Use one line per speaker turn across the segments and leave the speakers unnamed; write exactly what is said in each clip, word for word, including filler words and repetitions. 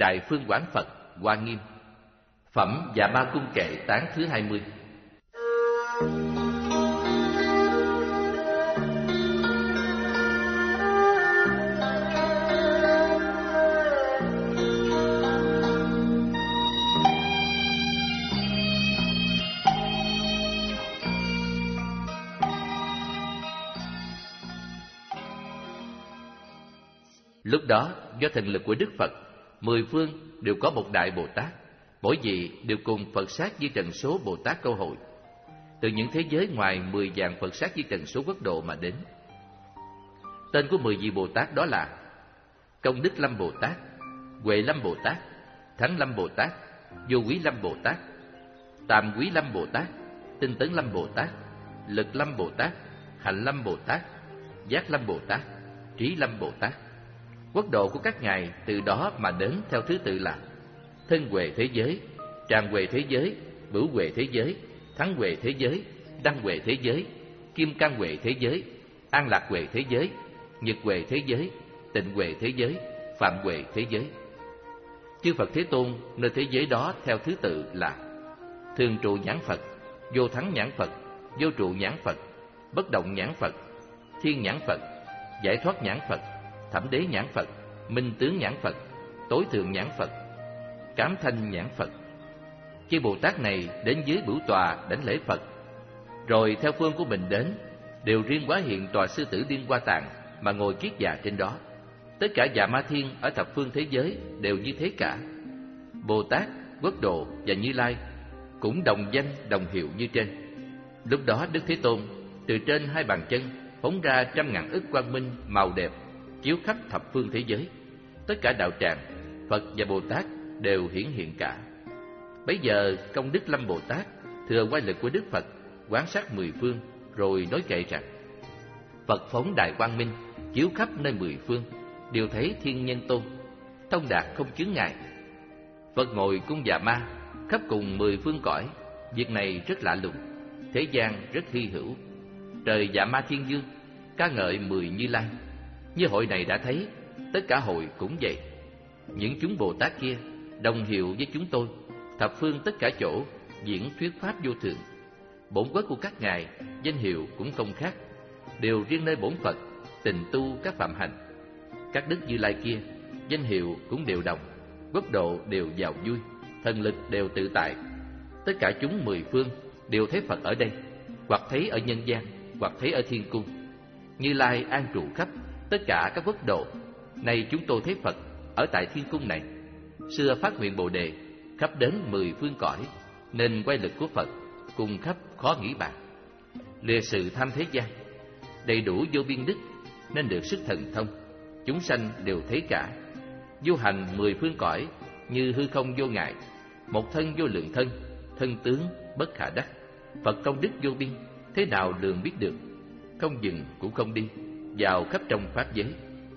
Đại Phương Quán Phật Hoa Nghiêm. Phẩm Dạ Ma Cung Kệ tán thứ hai mươi. Lúc đó, do thần lực của Đức Phật, mười phương đều có một Đại Bồ Tát, mỗi vị đều cùng Phật sát Di Trần số Bồ Tát Câu Hội, từ những thế giới ngoài mười vạn Phật sát Di Trần số quốc độ mà đến. Tên của mười vị Bồ Tát đó là Công Đức Lâm Bồ Tát, Huệ Lâm Bồ Tát, Thắng Lâm Bồ Tát, Vô Quý Lâm Bồ Tát, Tàm Quý Lâm Bồ Tát, Tinh Tấn Lâm Bồ Tát, Lực Lâm Bồ Tát, Hạnh Lâm Bồ Tát, Giác Lâm Bồ Tát, Trí Lâm Bồ Tát. Quốc độ của các ngài từ đó mà đến theo thứ tự là Thân Huệ Thế Giới, Tràng Huệ Thế Giới, Bửu Huệ Thế Giới, Thắng Huệ Thế Giới, Đăng Huệ Thế Giới, Kim Cang Huệ Thế Giới, An Lạc Huệ Thế Giới, Nhật Huệ Thế Giới, Tịnh Huệ Thế Giới, Phạm Huệ Thế Giới. Chư Phật Thế Tôn nơi thế giới đó theo thứ tự là Thường Trụ Nhãn Phật, Vô Thắng Nhãn Phật, Vô Trụ Nhãn Phật, Bất Động Nhãn Phật, Thiên Nhãn Phật, Giải Thoát Nhãn Phật, Thẩm Đế Nhãn Phật, Minh Tướng Nhãn Phật, Tối Thượng Nhãn Phật, Cám Thanh Nhãn Phật. Chư Bồ Tát này đến dưới bửu tòa đảnh lễ Phật, rồi theo phương của mình đến, đều riêng hóa hiện tòa Sư Tử Điên Hoa Tạng mà ngồi kiết già trên đó. Tất cả Dạ Ma Thiên ở thập phương thế giới đều như thế cả. Bồ Tát, Quốc Độ và Như Lai cũng đồng danh đồng hiệu như trên. Lúc đó Đức Thế Tôn từ trên hai bàn chân phóng ra trăm ngàn ức quang minh màu đẹp, chiếu khắp thập phương thế giới. Tất cả đạo tràng, Phật và Bồ Tát đều hiển hiện cả. Bấy giờ Công Đức Lâm Bồ Tát thừa oai lực của Đức Phật, quán sát mười phương, rồi nói kệ rằng: Phật phóng đại quang minh, chiếu khắp nơi mười phương, đều thấy Thiên Nhân Tôn, thông đạt không chướng ngại. Phật ngồi cung Dạ Ma, khắp cùng mười phương cõi. Việc này rất lạ lùng, thế gian rất hy hữu. Trời Dạ Ma Thiên Dương ca ngợi mười Như Lai. Như hội này đã thấy, tất cả hội cũng vậy. Những chúng Bồ Tát kia đồng hiệu với chúng tôi, thập phương tất cả chỗ diễn thuyết pháp vô thượng. Bổn quốc của các ngài danh hiệu cũng không khác, đều riêng nơi bổn Phật tình tu các phạm hành. Các đức Như Lai kia danh hiệu cũng đều đồng, quốc độ đều giàu vui, thần lực đều tự tại. Tất cả chúng mười phương đều thấy Phật ở đây, hoặc thấy ở nhân gian, hoặc thấy ở thiên cung. Như Lai an trụ khắp tất cả các quốc độ. Nay chúng tôi thấy Phật ở tại thiên cung này. Xưa phát nguyện Bồ Đề khắp đến mười phương cõi, nên quay lực của Phật cùng khắp khó nghĩ bàn. Lìa sự tham thế gian, đầy đủ vô biên đức, nên được sức thần thông. Chúng sanh đều thấy cả. Du hành mười phương cõi như hư không vô ngại, một thân vô lượng thân, thân tướng bất khả đắc. Phật công đức vô biên, thế nào lường biết được. Không dừng cũng không đi, vào khắp trong pháp giới.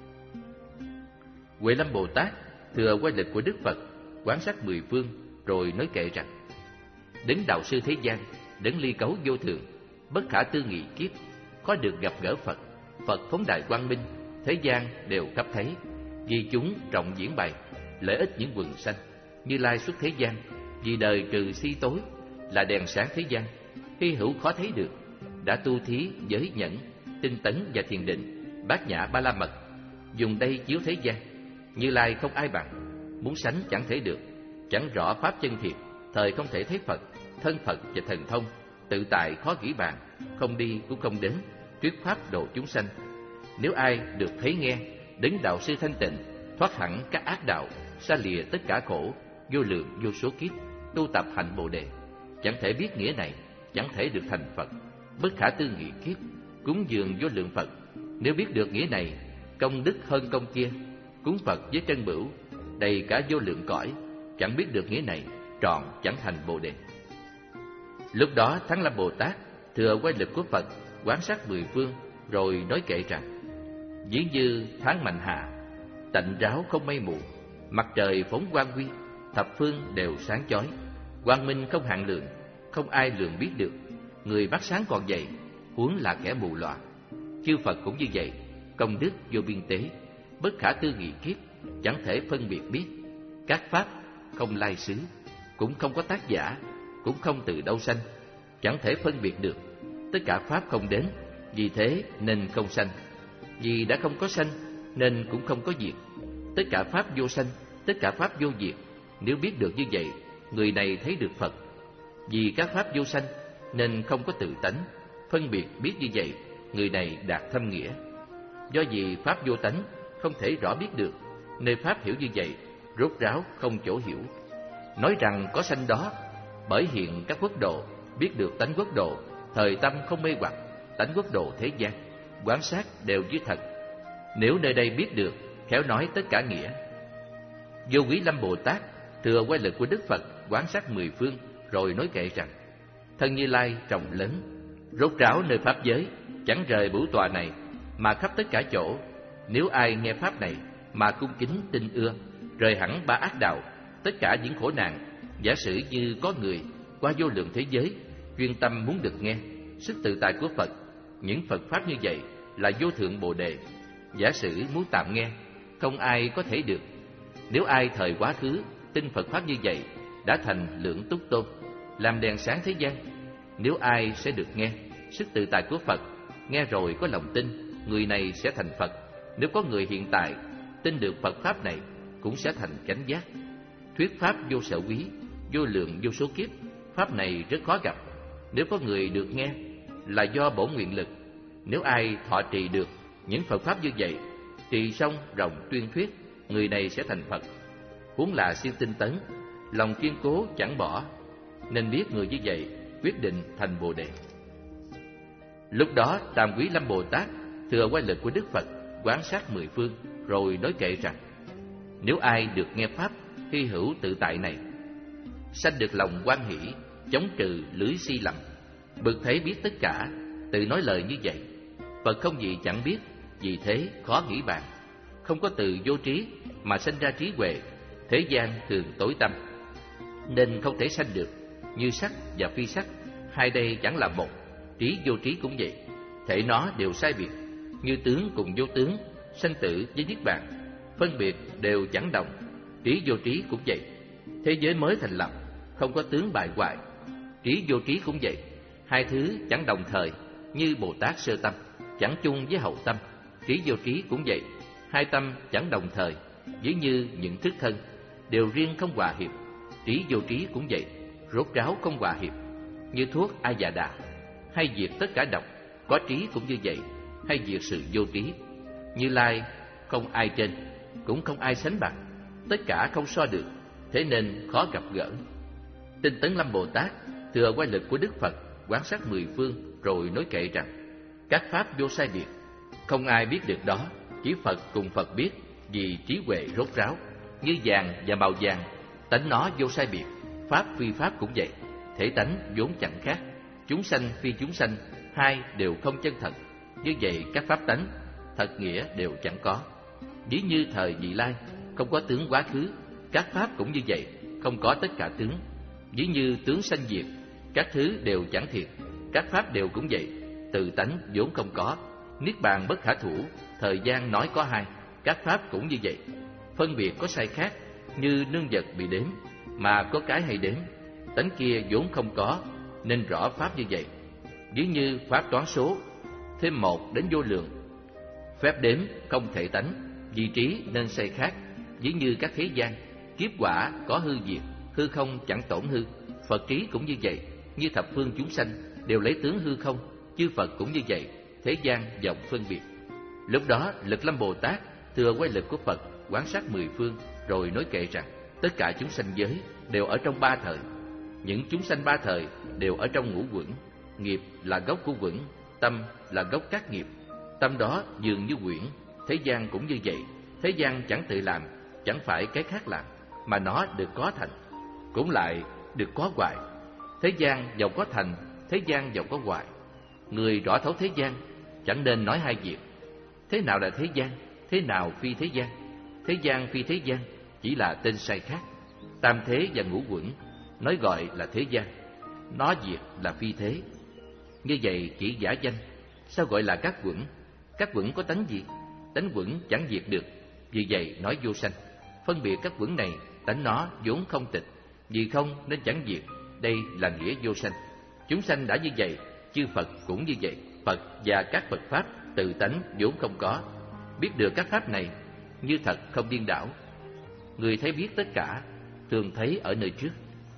Huệ Lâm Bồ Tát thừa oai lực của Đức Phật, quán sát mười phương, rồi nói kệ rằng: Đến đạo sư thế gian, đến ly cấu vô thường, bất khả tư nghị kiếp, khó được gặp gỡ Phật. Phật phóng đại quang minh, thế gian đều khắp thấy. Vì chúng trọng diễn bày lợi ích những quần sanh. Như Lai xuất thế gian, vì đời trừ si tối, là đèn sáng thế gian, hy hữu khó thấy được. Đã tu thí giới nhẫn, tinh tấn và thiền định, bát nhã ba la mật, dùng đây chiếu thế gian. Như Lai không ai bằng, muốn sánh chẳng thể được. Chẳng rõ pháp chân thiệt, thời không thể thấy Phật. Thân Phật và thần thông, tự tại khó nghĩ bàn, không đi cũng không đến, thuyết pháp độ chúng sanh. Nếu ai được thấy nghe, đến đạo sư thanh tịnh, thoát hẳn các ác đạo, xa lìa tất cả khổ, vô lượng vô số kiếp, tu tập hạnh Bồ Đề, chẳng thể biết nghĩa này, chẳng thể được thành Phật. Bất khả tư nghị kiếp, cúng dường vô lượng Phật. Nếu biết được nghĩa này, công đức hơn công kia. Cúng Phật với trân bửu, đầy cả vô lượng cõi, chẳng biết được nghĩa này, trọn chẳng thành Bồ Đề. Lúc đó Thắng Lâm Bồ Tát thừa oai lực của Phật, quán sát mười phương, rồi nói kệ rằng: Ví như tháng mạnh hạ, tạnh ráo không mây mù, mặt trời phóng quang huy, thập phương đều sáng chói. Quang minh không hạn lượng, không ai lường biết được. Người mắt sáng còn vậy, huống là kẻ mù lòa. Chư Phật cũng như vậy, công đức vô biên tế, bất khả tư nghị kiếp, chẳng thể phân biệt biết. Các pháp không lai xứ, cũng không có tác giả, cũng không từ đâu sanh, chẳng thể phân biệt được. Tất cả pháp không đến, vì thế nên không sanh. Vì đã không có sanh nên cũng không có diệt. Tất cả pháp vô sanh, tất cả pháp vô diệt. Nếu biết được như vậy, người này thấy được Phật. Vì các pháp vô sanh nên không có tự tánh. Phân biệt biết như vậy, người này đạt thâm nghĩa. Do vì pháp vô tánh không thể rõ biết được, nên pháp hiểu như vậy rốt ráo không chỗ hiểu. Nói rằng có sanh đó, bởi hiện các quốc độ biết được tánh quốc độ, thời tâm không mê hoặc, tánh quốc độ thế gian, quán sát đều như thật. Nếu nơi đây biết được, khéo nói tất cả nghĩa. Vô Quý Lâm Bồ Tát thừa quay lực của Đức Phật quán sát mười phương, rồi nói kệ rằng: thân Như Lai rộng lớn, rốt ráo nơi pháp giới, chẳng rời bửu tòa này, mà khắp tất cả chỗ. Nếu ai nghe pháp này mà cung kính tin ưa, rời hẳn ba ác đạo, tất cả những khổ nạn. Giả sử như có người qua vô lượng thế giới, chuyên tâm muốn được nghe sức tự tại của Phật, những Phật pháp như vậy là vô thượng bồ đề. Giả sử muốn tạm nghe, không ai có thể được. Nếu ai thời quá khứ tin Phật pháp như vậy, đã thành lượng túc tôn, làm đèn sáng thế gian. Nếu ai sẽ được nghe sức tự tại của Phật, nghe rồi có lòng tin, người này sẽ thành Phật. Nếu có người hiện tại tin được Phật pháp này, cũng sẽ thành chánh giác. Thuyết pháp vô sở quý, vô lượng vô số kiếp, pháp này rất khó gặp. Nếu có người được nghe là do bổn nguyện lực. Nếu ai thọ trì được những Phật pháp như vậy, trì xong rộng tuyên thuyết, người này sẽ thành Phật. Huống là siêng tinh tấn, lòng kiên cố chẳng bỏ, nên biết người như vậy quyết định thành bồ đề. Lúc đó Tam Quý Lâm Bồ Tát thừa quay lực của Đức Phật quán sát mười phương, rồi nói kệ rằng: nếu ai được nghe pháp hy hữu tự tại này, sanh được lòng hoan hỷ, chống trừ lưới si lầm, bực thấy biết tất cả, tự nói lời như vậy. Phật không gì chẳng biết, vì thế khó nghĩ bàn. Không có từ vô trí mà sanh ra trí huệ, thế gian thường tối tăm, nên không thể sanh được. Như sắc và phi sắc, hai đây chẳng là một. Trí vô trí cũng vậy, thể nó đều sai biệt. Như tướng cùng vô tướng, sanh tử với niết bàn, phân biệt đều chẳng đồng. Trí vô trí cũng vậy, thế giới mới thành lập, không có tướng bại hoại. Trí vô trí cũng vậy, hai thứ chẳng đồng thời. Như Bồ Tát sơ tâm chẳng chung với hậu tâm, trí vô trí cũng vậy, hai tâm chẳng đồng thời. Ví như những thức thân đều riêng không hòa hiệp, trí vô trí cũng vậy, rốt ráo không hòa hiệp. Như thuốc A Già Đà, hay diệt tất cả độc, có trí cũng như vậy, hay diệt sự vô trí. Như Lai không ai trên, cũng không ai sánh bằng, tất cả không so được, thế nên khó gặp gỡ. Tinh Tấn Lâm Bồ Tát thừa quay lực của Đức Phật quán sát mười phương, rồi nói kệ rằng: các pháp vô sai biệt, không ai biết được đó, chỉ Phật cùng Phật biết, vì trí huệ rốt ráo. Như vàng và màu vàng, tánh nó vô sai biệt, pháp phi pháp cũng vậy, thể tánh vốn chẳng khác. Chúng sanh phi chúng sanh, hai đều không chân thật. Như vậy các pháp tánh thật nghĩa đều chẳng có. Ví như thời vị lai không có tướng quá khứ, các pháp cũng như vậy, không có tất cả tướng. Ví như tướng sanh diệt, các thứ đều chẳng thiệt, các pháp đều cũng vậy, tự tánh vốn không có. Niết bàn bất khả thủ, thời gian nói có hai, các pháp cũng như vậy. Phân biệt có sai khác, như nương vật bị đếm, mà có cái hay đếm, tánh kia vốn không có, nên rõ pháp như vậy. Ví như pháp toán số, thêm một đến vô lượng, phép đếm không thể tánh, vị trí nên sai khác. Ví như các thế gian, kiếp quả có hư diệt, hư không chẳng tổn hư. Phật trí cũng như vậy, như thập phương chúng sanh đều lấy tướng hư không, chư Phật cũng như vậy, thế gian vọng phân biệt. Lúc đó Lực Lâm Bồ Tát thừa quay lực của Phật quán sát mười phương, rồi nói kệ rằng: tất cả chúng sanh giới đều ở trong ba thời. Những chúng sanh ba thời đều ở trong ngũ uẩn. Nghiệp là gốc của uẩn, tâm là gốc các nghiệp. Tâm đó dường như quyển, thế gian cũng như vậy. Thế gian chẳng tự làm, chẳng phải cái khác làm, mà nó được có thành, cũng lại được có hoại. Thế gian giàu có thành, thế gian giàu có hoại. Người rõ thấu thế gian chẳng nên nói hai việc. Thế nào là thế gian, thế nào phi thế gian? Thế gian phi thế gian chỉ là tên sai khác. Tam thế và ngũ uẩn nói gọi là thế gian, nó diệt là phi thế. Như vậy chỉ giả danh, sao gọi là các uẩn? Các uẩn có tánh gì? Tánh uẩn chẳng diệt được, vì vậy nói vô sanh. Phân biệt các uẩn này tánh nó vốn không tịch, vì không nên chẳng diệt. Đây là nghĩa vô sanh. Chúng sanh đã như vậy, chư Phật cũng như vậy. Phật và các Phật Pháp tự tánh vốn không có. Biết được các Pháp này như thật không điên đảo. Người thấy biết tất cả, thường thấy ở nơi trước.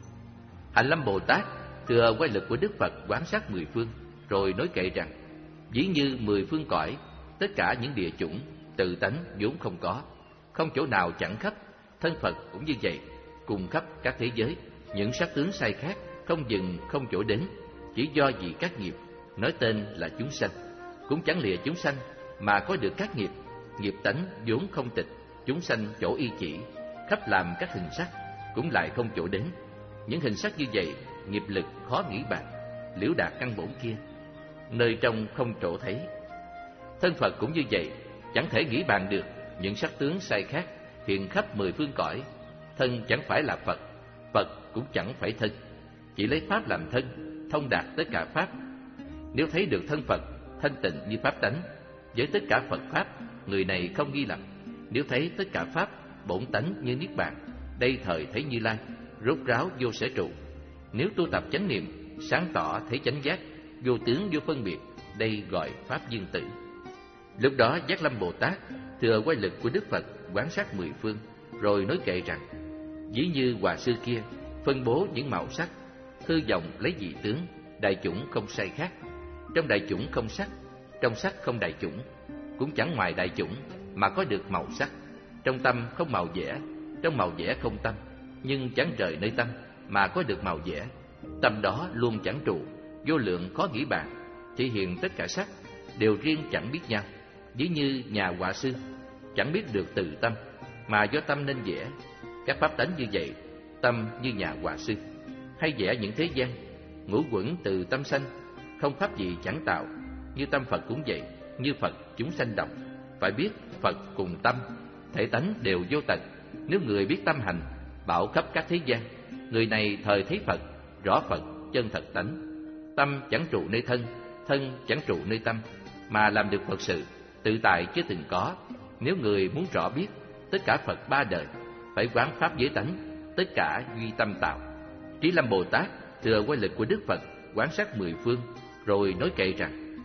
Hạnh Lâm Bồ Tát thừa quay lực của Đức Phật quán sát mười phương, rồi nói kệ rằng: ví như mười phương cõi, tất cả những địa chủng tự tánh vốn không có, không chỗ nào chẳng khắp. Thân Phật cũng như vậy, cùng khắp các thế giới, những sắc tướng sai khác, không dừng không chỗ đến, chỉ do vì các nghiệp, nói tên là chúng sanh. Cũng chẳng lìa chúng sanh mà có được các nghiệp. Nghiệp tánh vốn không tịch, chúng sanh chỗ y chỉ, khắp làm các hình sắc, cũng lại không chỗ đến. Những hình sắc như vậy, nghiệp lực khó nghĩ bàn, liễu đạt căn bổn kia, nơi trong không chỗ thấy. Thân Phật cũng như vậy, chẳng thể nghĩ bàn được. Những sắc tướng sai khác hiện khắp mười phương cõi. Thân chẳng phải là Phật, Phật cũng chẳng phải thân, chỉ lấy Pháp làm thân, thông đạt tất cả Pháp. Nếu thấy được thân Phật thanh tịnh như Pháp tánh, với tất cả Phật Pháp, người này không nghi lầm. Nếu thấy tất cả Pháp bổn tánh như Niết Bàn, đây thời thấy Như Lai, rốt ráo vô sở trụ. Nếu tu tập chánh niệm, sáng tỏ thấy chánh giác, vô tướng vô phân biệt, đây gọi Pháp viên tử. Lúc đó Giác Lâm Bồ Tát thừa quay lực của Đức Phật quán sát mười phương, rồi nói kệ rằng: ví như Hòa Sư kia phân bố những màu sắc, hư vọng lấy dị tướng, đại chủng không sai khác. Trong đại chủng không sắc, trong sắc không đại chủng, cũng chẳng ngoài đại chủng mà có được màu sắc. Trong tâm không màu vẽ, trong màu vẽ không tâm, nhưng chẳng rời nơi tâm mà có được màu vẽ. Tâm đó luôn chẳng trụ, vô lượng khó nghĩ bàn, chỉ hiện tất cả sắc, đều riêng chẳng biết nhau. Ví như nhà họa sư chẳng biết được từ tâm, mà do tâm nên vẽ. Các pháp tánh như vậy, tâm như nhà họa sư, hay vẽ những thế gian, ngũ quẩn từ tâm sanh, không pháp gì chẳng tạo. Như tâm Phật cũng vậy, như Phật chúng sanh đồng. Phải biết Phật cùng tâm, thể tánh đều vô tận. Nếu người biết tâm hành, bảo khắp các thế gian, người này thời thấy Phật, rõ Phật chân thật tánh. Tâm chẳng trụ nơi thân, thân chẳng trụ nơi tâm, mà làm được Phật sự, tự tại chưa từng có. Nếu người muốn rõ biết tất cả Phật ba đời, phải quán pháp giới tánh, tất cả duy tâm tạo. Trí Lâm Bồ Tát thừa quay lực của Đức Phật quán sát mười phương, rồi nói kệ rằng: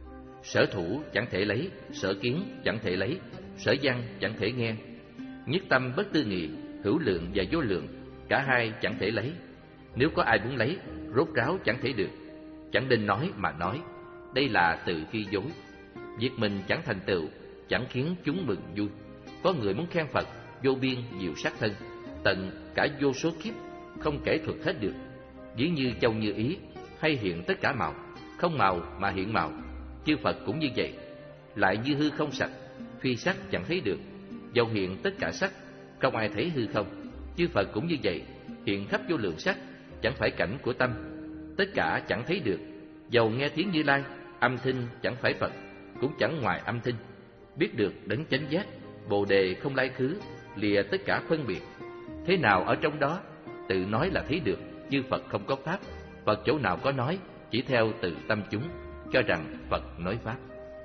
sở thủ chẳng thể lấy, sở kiến chẳng thể lấy, sở văn chẳng thể nghe. Nhất tâm bất tư nghị, hữu lượng và vô lượng, cả hai chẳng thể lấy. Nếu có ai muốn lấy, rốt ráo chẳng thể được. Chẳng nên nói mà nói, đây là tự khi dối. Việc mình chẳng thành tựu, chẳng khiến chúng mừng vui. Có người muốn khen Phật vô biên diệu sắc thân, tận cả vô số kiếp, không kể thuật hết được. Ví như châu như ý, hay hiện tất cả màu, không màu mà hiện màu. Chư Phật cũng như vậy, lại như hư không sạch, phi sắc chẳng thấy được. Dầu hiện tất cả sắc, không ai thấy hư không. Chư Phật cũng như vậy, hiện khắp vô lượng sắc, chẳng phải cảnh của tâm, tất cả chẳng thấy được. Dầu nghe tiếng Như Lai, âm thanh chẳng phải Phật, cũng chẳng ngoài âm thanh. Biết được đấng chánh giác, Bồ đề không lai khứ, lìa tất cả phân biệt. Thế nào ở trong đó, tự nói là thấy được. Chư Phật không có pháp, Phật chỗ nào có nói, chỉ theo tự tâm chúng, cho rằng Phật nói pháp.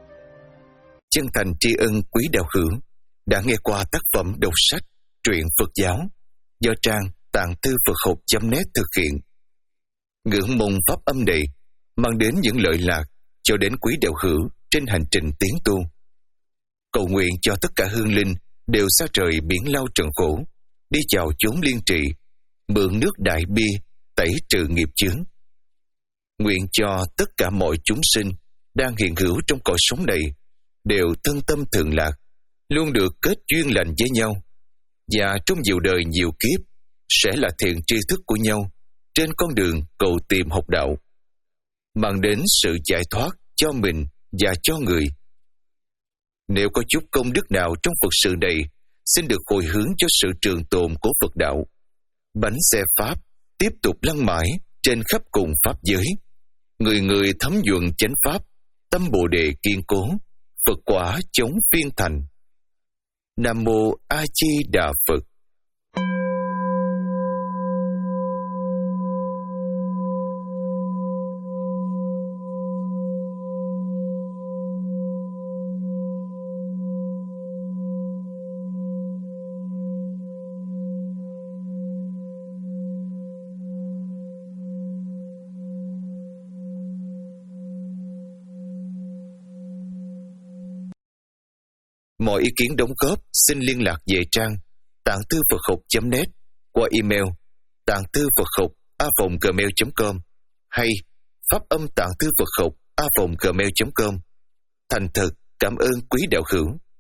Chân thành tri ân quý đạo hữu đã nghe qua tác phẩm đọc sách truyện Phật giáo do trang tạng thư Phật học chấm net thực hiện. Ngưỡng mong pháp âm này mang đến những lợi lạc cho đến quý đạo hữu trên hành trình tiến tu. Cầu nguyện cho tất cả hương linh đều xa rời biển lao trần khổ, đi vào chốn liên trì, mượn nước đại bi tẩy trừ nghiệp chướng. Nguyện cho tất cả mọi chúng sinh đang hiện hữu trong cõi sống này đều thân tâm thường lạc, luôn được kết duyên lành với nhau, và trong nhiều đời nhiều kiếp sẽ là thiện tri thức của nhau trên con đường cầu tìm học đạo, mang đến sự giải thoát cho mình và cho người. Nếu có chút công đức nào trong Phật sự này, xin được hồi hướng cho sự trường tồn của Phật đạo. Bánh xe Pháp tiếp tục lăn mãi trên khắp cùng Pháp giới. Người người thấm nhuận chánh Pháp, tâm Bồ đề kiên cố, Phật quả chống phiên thành. Nam Mô A Di Đà Phật. Mọi ý kiến đóng góp xin liên lạc về trang tạng thư Phật học chấm net qua email tạng thư Phật học a vòng gmail chấm com hay pháp âm tạng thư Phật học a vòng gmail chấm com. Thành thật cảm ơn quý đạo hữu.